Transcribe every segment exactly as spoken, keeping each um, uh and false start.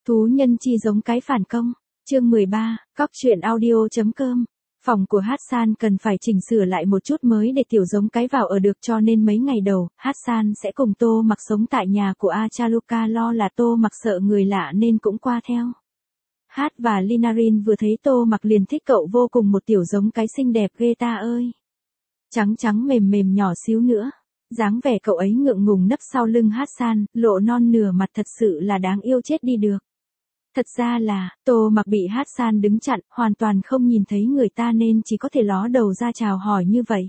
Thú nhân chi giống cái phản công. Chương mười ba, cóc truyện audio.com. Phòng của Hassan cần phải chỉnh sửa lại một chút mới để tiểu giống cái vào ở được, cho nên mấy ngày đầu, Hassan sẽ cùng Tô Mặc sống tại nhà của Acha. Luca lo là Tô Mặc sợ người lạ nên cũng qua theo. Hát và Linarin vừa thấy Tô Mặc liền thích cậu vô cùng, một tiểu giống cái xinh đẹp ghê ta ơi. Trắng trắng mềm mềm nhỏ xíu nữa. Dáng vẻ cậu ấy ngượng ngùng nấp sau lưng Hassan, lộ non nửa mặt thật sự là đáng yêu chết đi được. Thật ra là, Tô Mặc bị Hassan đứng chặn, hoàn toàn không nhìn thấy người ta nên chỉ có thể ló đầu ra chào hỏi như vậy.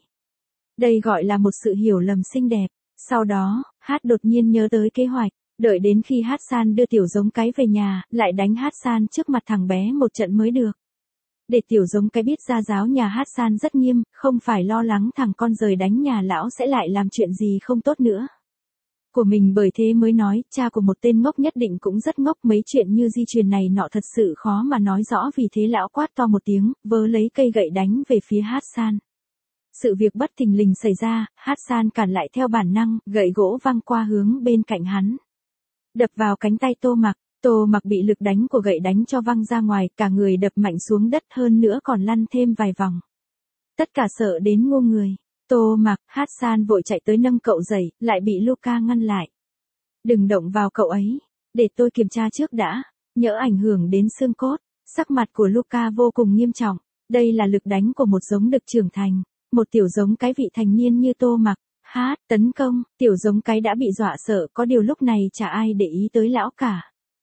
Đây gọi là một sự hiểu lầm xinh đẹp. Sau đó, Hát đột nhiên nhớ tới kế hoạch, đợi đến khi Hassan đưa tiểu giống cái về nhà, lại đánh Hassan trước mặt thằng bé một trận mới được. Để tiểu giống cái biết gia giáo nhà Hassan rất nghiêm, không phải lo lắng thằng con rời đánh nhà lão sẽ lại làm chuyện gì không tốt nữa. Của mình, bởi thế mới nói, cha của một tên ngốc nhất định cũng rất ngốc, mấy chuyện như di truyền này nọ thật sự khó mà nói rõ, vì thế lão quát to một tiếng, vớ lấy cây gậy đánh về phía Hassan. Sự việc bất thình lình xảy ra, Hassan cản lại theo bản năng, gậy gỗ văng qua hướng bên cạnh hắn. Đập vào cánh tay Tô Mặc, Tô Mặc bị lực đánh của gậy đánh cho văng ra ngoài, cả người đập mạnh xuống đất, hơn nữa còn lăn thêm vài vòng. Tất cả sợ đến ngu người. Tô Mặc, Hassan vội chạy tới nâng cậu dậy, lại bị Luca ngăn lại. Đừng động vào cậu ấy, để tôi kiểm tra trước đã, nhỡ ảnh hưởng đến xương cốt. Sắc mặt của Luca vô cùng nghiêm trọng, đây là lực đánh của một giống đực trưởng thành, một tiểu giống cái vị thành niên như Tô Mặc. Hát, tấn công, tiểu giống cái đã bị dọa sợ, có điều lúc này chả ai để ý tới lão cả.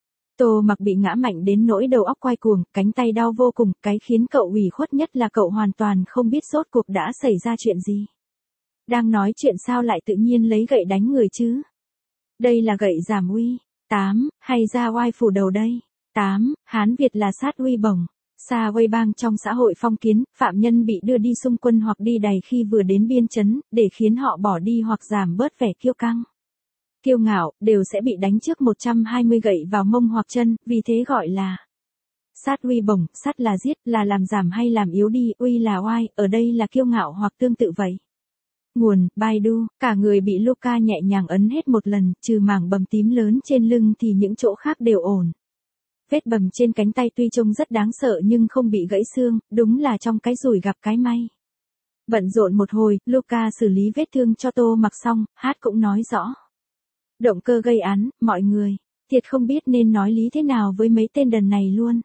Tô Mặc bị ngã mạnh đến nỗi đầu óc quay cuồng, cánh tay đau vô cùng, cái khiến cậu ủy khuất nhất là cậu hoàn toàn không biết rốt cuộc đã xảy ra chuyện gì. Đang nói chuyện sao lại tự nhiên lấy gậy đánh người chứ? Đây là gậy giảm uy. Tám, hay ra oai phủ đầu đây? Tám, Hán Việt là sát uy bổng. Sa Uy bang trong xã hội phong kiến, phạm nhân bị đưa đi xung quân hoặc đi đày khi vừa đến biên chấn, để khiến họ bỏ đi hoặc giảm bớt vẻ kiêu căng, kiêu ngạo, đều sẽ bị đánh trước một trăm hai mươi gậy vào mông hoặc chân, vì thế gọi là sát uy bổng. Sát là giết, là làm giảm hay làm yếu đi, uy là oai, ở đây là kiêu ngạo hoặc tương tự vậy. Nguồn, Baidu, cả người bị Luca nhẹ nhàng ấn hết một lần, trừ mảng bầm tím lớn trên lưng thì những chỗ khác đều ổn. Vết bầm trên cánh tay tuy trông rất đáng sợ nhưng không bị gãy xương, đúng là trong cái rủi gặp cái may. Bận rộn một hồi, Luca xử lý vết thương cho Tô Mặc xong, Hát cũng nói rõ động cơ gây án, mọi người, thiệt không biết nên nói lý thế nào với mấy tên đần này luôn.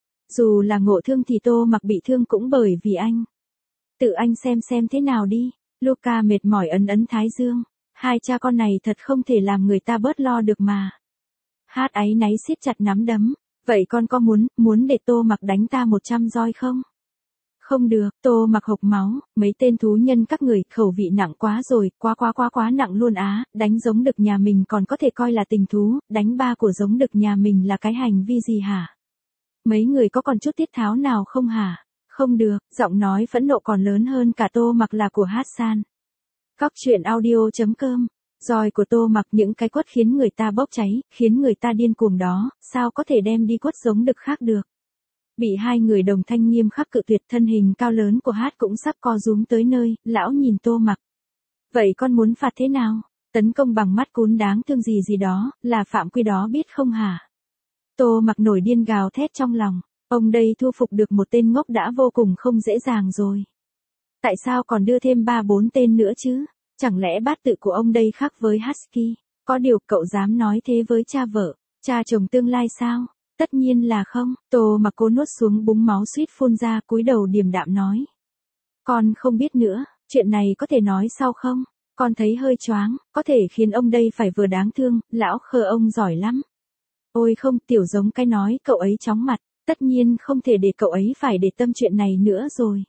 Dù là ngộ thương thì Tô Mặc bị thương cũng bởi vì anh. Tự anh xem xem thế nào đi. Luca mệt mỏi ấn ấn thái dương. Hai cha con này thật không thể làm người ta bớt lo được mà. Hát áy náy siết chặt nắm đấm. Vậy con có muốn, muốn để Tô Mặc đánh ta một trăm roi không? Không được, Tô Mặc hộc máu, mấy tên thú nhân các người, khẩu vị nặng quá rồi, quá quá quá quá nặng luôn á, đánh giống đực nhà mình còn có thể coi là tình thú, đánh ba của giống đực nhà mình là cái hành vi gì hả? Mấy người có còn chút tiết tháo nào không hả? Không được, giọng nói phẫn nộ còn lớn hơn cả Tô Mặc là của Hassan. Cóc truyện audio.com. Roi của Tô Mặc, những cái quất khiến người ta bốc cháy, khiến người ta điên cuồng đó, sao có thể đem đi quất giống đực khác được. Bị hai người đồng thanh nghiêm khắc cự tuyệt, thân hình cao lớn của Hát cũng sắp co rúm tới nơi, lão nhìn Tô Mặc. Vậy con muốn phạt thế nào? Tấn công bằng mắt cún đáng thương gì gì đó, là phạm quy đó biết không hả? Tô Mặc nổi điên gào thét trong lòng, ông đây thu phục được một tên ngốc đã vô cùng không dễ dàng rồi. Tại sao còn đưa thêm ba bốn tên nữa chứ? Chẳng lẽ bát tự của ông đây khác với Husky? Có điều cậu dám nói thế với cha vợ, cha chồng tương lai sao? Tất nhiên là không. Tô Mặc cố nuốt xuống búng máu suýt phun ra, cúi đầu điềm đạm nói. Con không biết nữa, chuyện này có thể nói sau không? Con thấy hơi choáng, có thể khiến ông đây phải vừa đáng thương, lão khờ ông giỏi lắm. Ôi không, tiểu giống cái nói, cậu ấy chóng mặt, tất nhiên không thể để cậu ấy phải để tâm chuyện này nữa rồi.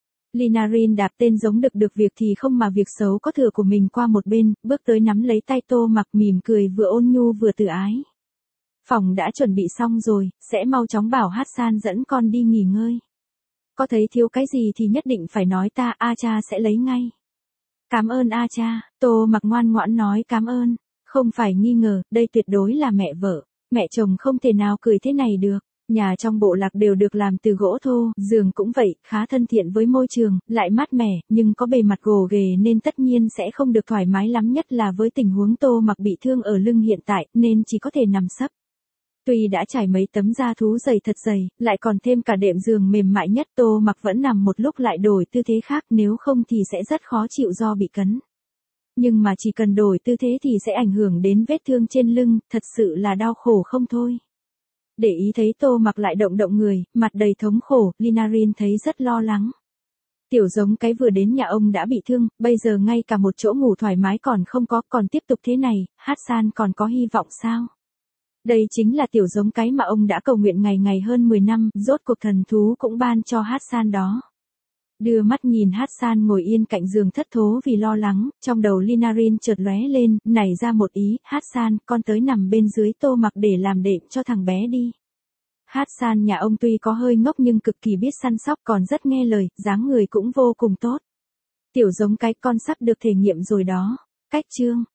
Linarin đạp tên giống đực được việc thì không mà việc xấu có thừa của mình qua một bên, bước tới nắm lấy tay Tô Mặc mỉm cười vừa ôn nhu vừa từ ái. Phòng đã chuẩn bị xong rồi, sẽ mau chóng bảo Hassan dẫn con đi nghỉ ngơi. Có thấy thiếu cái gì thì nhất định phải nói ta, Acha sẽ lấy ngay. Cảm ơn Acha, Tô Mặc ngoan ngoãn nói cảm ơn, không phải nghi ngờ, đây tuyệt đối là mẹ vợ, mẹ chồng không thể nào cười thế này được. Nhà trong bộ lạc đều được làm từ gỗ thô, giường cũng vậy, khá thân thiện với môi trường, lại mát mẻ, nhưng có bề mặt gồ ghề nên tất nhiên sẽ không được thoải mái lắm, nhất là với tình huống Tô Mặc bị thương ở lưng hiện tại, nên chỉ có thể nằm sấp. Tuy đã trải mấy tấm da thú dày thật dày, lại còn thêm cả đệm giường mềm mại nhất, Tô Mặc vẫn nằm một lúc lại đổi tư thế khác, nếu không thì sẽ rất khó chịu do bị cấn. Nhưng mà chỉ cần đổi tư thế thì sẽ ảnh hưởng đến vết thương trên lưng, thật sự là đau khổ không thôi. Để ý thấy Tô Mặc lại động động người, mặt đầy thống khổ, Linarin thấy rất lo lắng. Tiểu giống cái vừa đến nhà ông đã bị thương, bây giờ ngay cả một chỗ ngủ thoải mái còn không có, còn tiếp tục thế này, Hassan còn có hy vọng sao? Đây chính là tiểu giống cái mà ông đã cầu nguyện ngày ngày hơn mười năm, rốt cuộc thần thú cũng ban cho Hassan đó. Đưa mắt nhìn Hassan ngồi yên cạnh giường thất thố vì lo lắng, trong đầu Linarin chợt lóe lên, nảy ra một ý, Hassan, con tới nằm bên dưới Tô Mặc để làm đệm cho thằng bé đi. Hassan nhà ông tuy có hơi ngốc nhưng cực kỳ biết săn sóc, còn rất nghe lời, dáng người cũng vô cùng tốt. Tiểu giống cái, con sắp được thể nghiệm rồi đó. Cách chương